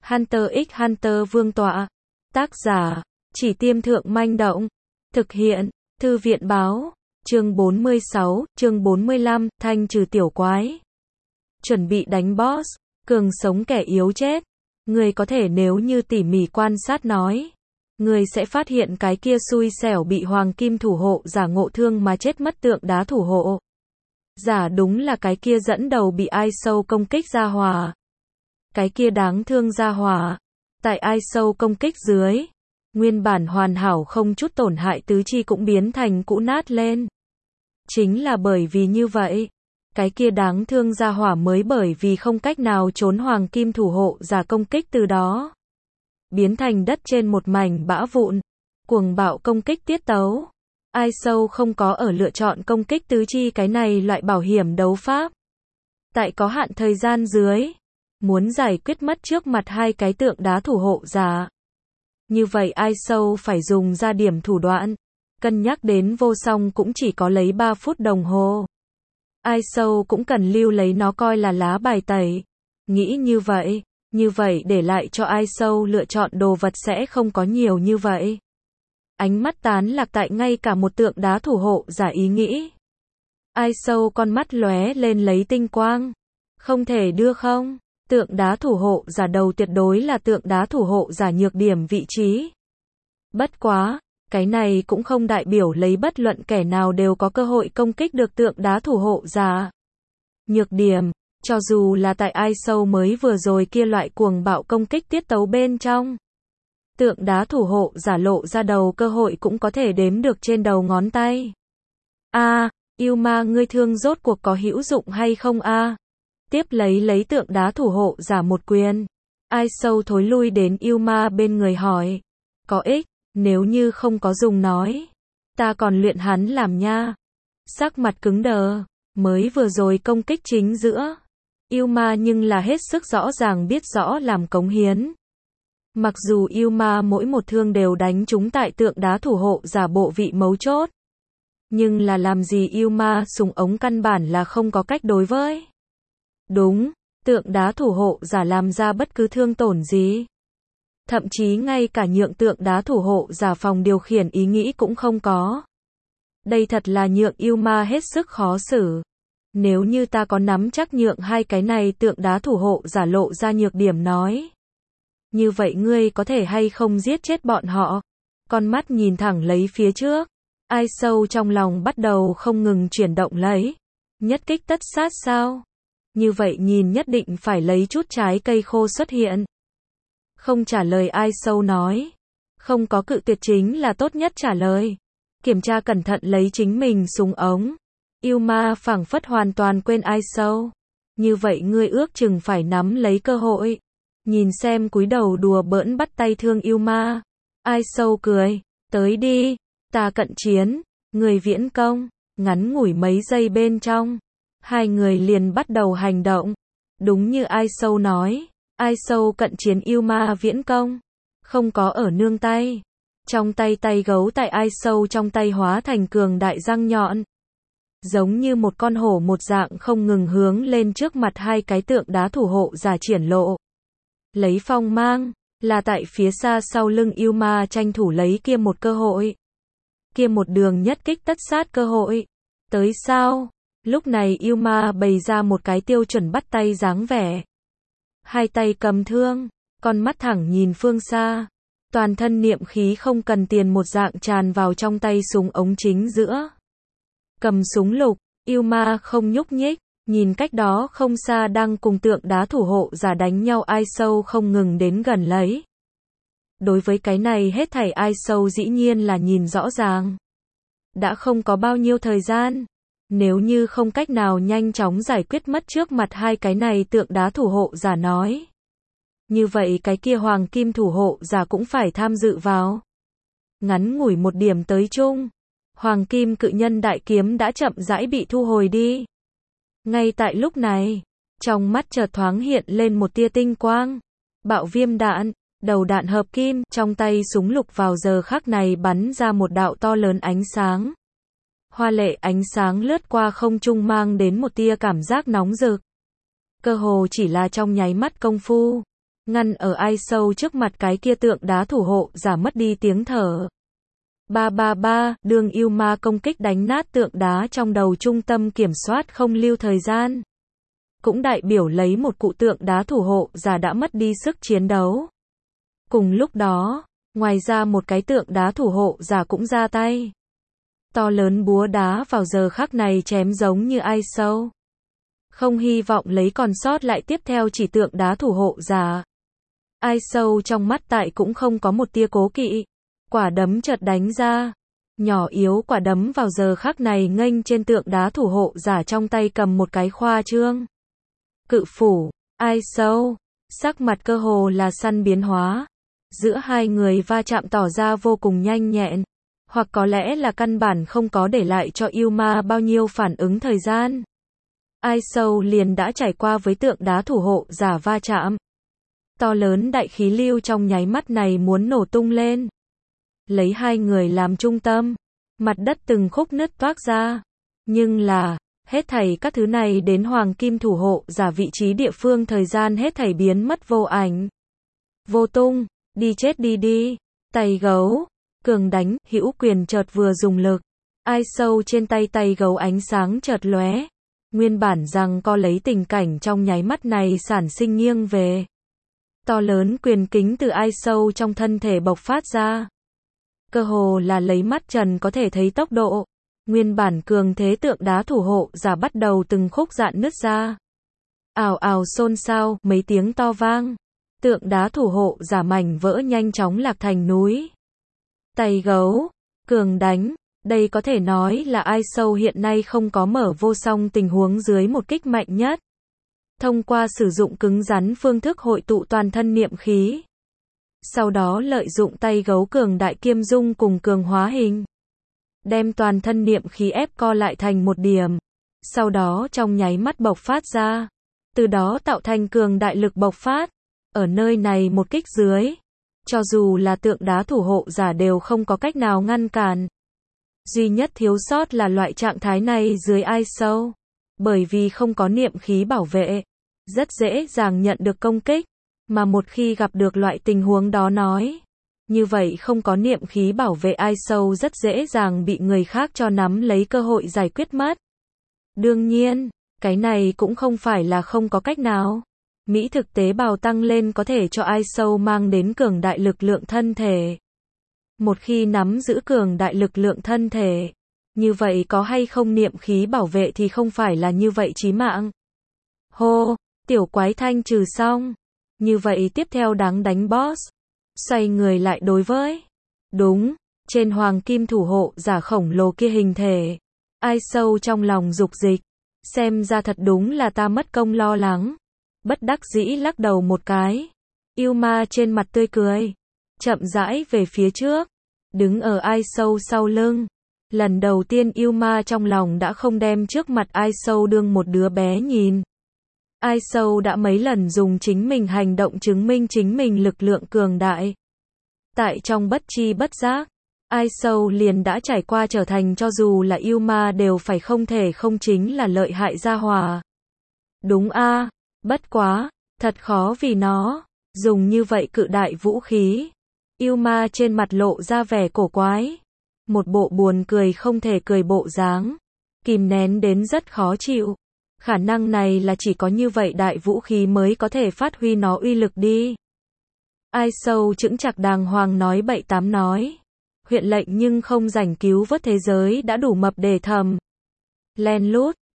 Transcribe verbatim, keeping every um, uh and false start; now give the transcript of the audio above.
Hunter x Hunter Vương tọa. Tác giả, Chỉ Tiêm Thượng Manh Động. Thực hiện, Thư viện báo. Chương bốn mươi sáu, chương bốn mươi lăm, thanh trừ tiểu quái. Chuẩn bị đánh boss, cường sống kẻ yếu chết. Người có thể nếu như tỉ mỉ quan sát nói. Người sẽ phát hiện cái kia xui xẻo bị hoàng kim thủ hộ giả ngộ thương mà chết mất tượng đá thủ hộ. Giả đúng là cái kia dẫn đầu bị ai sâu công kích ra hòa. Cái kia đáng thương ra hòa. Tại ai sâu công kích dưới. Nguyên bản hoàn hảo không chút tổn hại tứ chi cũng biến thành cũ nát lên. Chính là bởi vì như vậy. Cái kia đáng thương ra hỏa mới bởi vì không cách nào trốn hoàng kim thủ hộ giả công kích từ đó. Biến thành đất trên một mảnh bã vụn. Cuồng bạo công kích tiết tấu. Ai sâu không có ở lựa chọn công kích tứ chi cái này loại bảo hiểm đấu pháp. Tại có hạn thời gian dưới. Muốn giải quyết mất trước mặt hai cái tượng đá thủ hộ giả. Như vậy ai sâu phải dùng ra điểm thủ đoạn. Cân nhắc đến vô song cũng chỉ có lấy ba phút đồng hồ. Ai sâu cũng cần lưu lấy nó coi là lá bài tẩy. Nghĩ như vậy, như vậy để lại cho ai sâu lựa chọn đồ vật sẽ không có nhiều như vậy. Ánh mắt tán lạc tại ngay cả một tượng đá thủ hộ giả ý nghĩ. Ai sâu con mắt lóe lên lấy tinh quang. Không thể đưa không? Tượng đá thủ hộ giả đầu tuyệt đối là tượng đá thủ hộ giả nhược điểm vị trí. Bất quá, cái này cũng không đại biểu lấy bất luận kẻ nào đều có cơ hội công kích được tượng đá thủ hộ giả. Nhược điểm, cho dù là tại ai sâu mới vừa rồi kia loại cuồng bạo công kích tiết tấu bên trong. Tượng đá thủ hộ giả lộ ra đầu cơ hội cũng có thể đếm được trên đầu ngón tay. A, yêu ma ngươi thương rốt cuộc có hữu dụng hay không a? Tiếp lấy lấy tượng đá thủ hộ giả một quyền. Ai sâu thối lui đến yêu ma bên người hỏi. Có ích, nếu như không có dùng nói. Ta còn luyện hắn làm nha. Sắc mặt cứng đờ, mới vừa rồi công kích chính giữa. Yêu ma nhưng là hết sức rõ ràng biết rõ làm cống hiến. Mặc dù yêu ma mỗi một thương đều đánh trúng tại tượng đá thủ hộ giả bộ vị mấu chốt. Nhưng là làm gì yêu ma súng ống căn bản là không có cách đối với. Đúng, tượng đá thủ hộ giả làm ra bất cứ thương tổn gì. Thậm chí ngay cả nhượng tượng đá thủ hộ giả phòng điều khiển ý nghĩ cũng không có. Đây thật là nhượng yêu ma hết sức khó xử. Nếu như ta có nắm chắc nhượng hai cái này tượng đá thủ hộ giả lộ ra nhược điểm nói. Như vậy ngươi có thể hay không giết chết bọn họ? Con mắt nhìn thẳng lấy phía trước. Ai sâu trong lòng bắt đầu không ngừng chuyển động lấy. Nhất kích tất sát sao? Như vậy nhìn nhất định phải lấy chút trái cây khô xuất hiện. Không trả lời ai sâu nói. Không có cự tuyệt chính là tốt nhất trả lời. Kiểm tra cẩn thận lấy chính mình súng ống. Yêu ma phảng phất hoàn toàn quên ai sâu. Như vậy ngươi ước chừng phải nắm lấy cơ hội. Nhìn xem cúi đầu đùa bỡn bắt tay thương yêu ma. Ai sâu cười. Tới đi. Ta cận chiến. Người viễn công. Ngắn ngủi mấy giây bên trong. Hai người liền bắt đầu hành động. Đúng như ai sâu nói. Ai sâu cận chiến yêu ma viễn công. Không có ở nương tay. Trong tay tay gấu tại ai sâu trong tay hóa thành cường đại răng nhọn. Giống như một con hổ một dạng không ngừng hướng lên trước mặt hai cái tượng đá thủ hộ giả triển lộ. Lấy phong mang, là tại phía xa sau lưng yêu ma tranh thủ lấy kia một cơ hội. Kia một đường nhất kích tất sát cơ hội. Tới sao? Lúc này yêu ma bày ra một cái tiêu chuẩn bắt tay dáng vẻ. Hai tay cầm thương, con mắt thẳng nhìn phương xa. Toàn thân niệm khí không cần tiền một dạng tràn vào trong tay súng ống chính giữa. Cầm súng lục, yêu ma không nhúc nhích, nhìn cách đó không xa đang cùng tượng đá thủ hộ giả đánh nhau ai sâu không ngừng đến gần lấy. Đối với cái này hết thảy ai sâu dĩ nhiên là nhìn rõ ràng. Đã không có bao nhiêu thời gian. Nếu như không cách nào nhanh chóng giải quyết mất trước mặt hai cái này tượng đá thủ hộ giả nói. Như vậy cái kia hoàng kim thủ hộ giả cũng phải tham dự vào. Ngắn ngủi một điểm tới chung. Hoàng kim cự nhân đại kiếm đã chậm rãi bị thu hồi đi. Ngay tại lúc này, trong mắt chợt thoáng hiện lên một tia tinh quang. Bạo viêm đạn, đầu đạn hợp kim, trong tay súng lục vào giờ khắc này bắn ra một đạo to lớn ánh sáng. Hoa lệ ánh sáng lướt qua không trung mang đến một tia cảm giác nóng rực. Cơ hồ chỉ là trong nháy mắt công phu. ngăn ở ai sâu trước mặt cái kia tượng đá thủ hộ giả mất đi tiếng thở. Ba ba ba, đường yêu ma công kích đánh nát tượng đá trong đầu trung tâm kiểm soát không lưu thời gian. Cũng đại biểu lấy một cụ tượng đá thủ hộ giả đã mất đi sức chiến đấu. Cùng lúc đó, ngoài ra một cái tượng đá thủ hộ giả cũng ra tay. To lớn búa đá vào giờ khắc này chém giống như ai sâu. Không hy vọng lấy còn sót lại tiếp theo chỉ tượng đá thủ hộ giả. Ai sâu trong mắt tại cũng không có một tia cố kỵ. Quả đấm chợt đánh ra. Nhỏ yếu quả đấm vào giờ khắc này nghênh trên tượng đá thủ hộ giả trong tay cầm một cái khoa trương. Cự phủ, ai sâu. Sắc mặt cơ hồ là săn biến hóa. Giữa hai người va chạm tỏ ra vô cùng nhanh nhẹn. Hoặc có lẽ là căn bản không có để lại cho yêu ma bao nhiêu phản ứng thời gian. Ai sâu liền đã trải qua với tượng đá thủ hộ giả va chạm. To lớn đại khí lưu trong nháy mắt này muốn nổ tung lên. Lấy hai người làm trung tâm. Mặt đất từng khúc nứt toác ra. Nhưng là, hết thảy các thứ này đến hoàng kim thủ hộ giả vị trí địa phương thời gian hết thảy biến mất vô ảnh. Vô tung, đi chết đi đi. Tay gấu. Cường đánh, hữu quyền chợt vừa dùng lực. Ai sâu trên tay tay gấu ánh sáng chợt lóe. Nguyên bản rằng co lấy tình cảnh trong nháy mắt này sản sinh nghiêng về. To lớn quyền kính từ ai sâu trong thân thể bộc phát ra. Cơ hồ là lấy mắt trần có thể thấy tốc độ. Nguyên bản cường thế tượng đá thủ hộ giả bắt đầu từng khúc dạn nứt ra. Ào ào xôn xao, mấy tiếng to vang. Tượng đá thủ hộ giả mảnh vỡ nhanh chóng lạc thành núi. Tay gấu, cường đánh, đây có thể nói là ai sâu hiện nay không có mở vô song tình huống dưới một kích mạnh nhất. Thông qua sử dụng cứng rắn phương thức hội tụ toàn thân niệm khí. Sau đó lợi dụng tay gấu cường đại kiêm dung cùng cường hóa hình. Đem toàn thân niệm khí ép co lại thành một điểm. Sau đó trong nháy mắt bộc phát ra. Từ đó tạo thành cường đại lực bộc phát. Ở nơi này một kích dưới. Cho dù là tượng đá thủ hộ giả đều không có cách nào ngăn cản. Duy nhất thiếu sót là loại trạng thái này dưới ai sâu. Bởi vì không có niệm khí bảo vệ. Rất dễ dàng nhận được công kích. Mà một khi gặp được loại tình huống đó nói. Như vậy không có niệm khí bảo vệ ai sâu rất dễ dàng bị người khác cho nắm lấy cơ hội giải quyết mất. Đương nhiên, cái này cũng không phải là không có cách nào. Mỹ thực tế bào tăng lên có thể cho ai sâu mang đến cường đại lực lượng thân thể. Một khi nắm giữ cường đại lực lượng thân thể, như vậy có hay không niệm khí bảo vệ thì không phải là như vậy chí mạng. Hô, tiểu quái thanh trừ xong. Như vậy tiếp theo đáng đánh boss. Xoay người lại đối với. Đúng, trên hoàng kim thủ hộ giả khổng lồ kia hình thể. Ai sâu trong lòng dục dịch. Xem ra thật đúng là ta mất công lo lắng. Bất đắc dĩ lắc đầu một cái. Yêu ma trên mặt tươi cười. Chậm rãi về phía trước. Đứng ở ai sâu sau lưng. Lần đầu tiên yêu ma trong lòng đã không đem trước mặt ai sâu đương một đứa bé nhìn. Ai sâu đã mấy lần dùng chính mình hành động chứng minh chính mình lực lượng cường đại. Tại trong bất chi bất giác, ai sâu liền đã trải qua trở thành cho dù là yêu ma đều phải không thể không chính là lợi hại gia hỏa. Đúng a, bất quá, thật khó vì nó, dùng như vậy cự đại vũ khí. Yêu ma trên mặt lộ ra vẻ cổ quái. Một bộ buồn cười không thể cười bộ dáng. Kìm nén đến rất khó chịu. Khả năng này là chỉ có như vậy đại vũ khí mới có thể phát huy nó uy lực đi. Ai sâu chững chạc đàng hoàng nói bậy tám nói. Huyện lệnh nhưng không rảnh cứu vớt thế giới đã đủ mập để thầm. Len lút,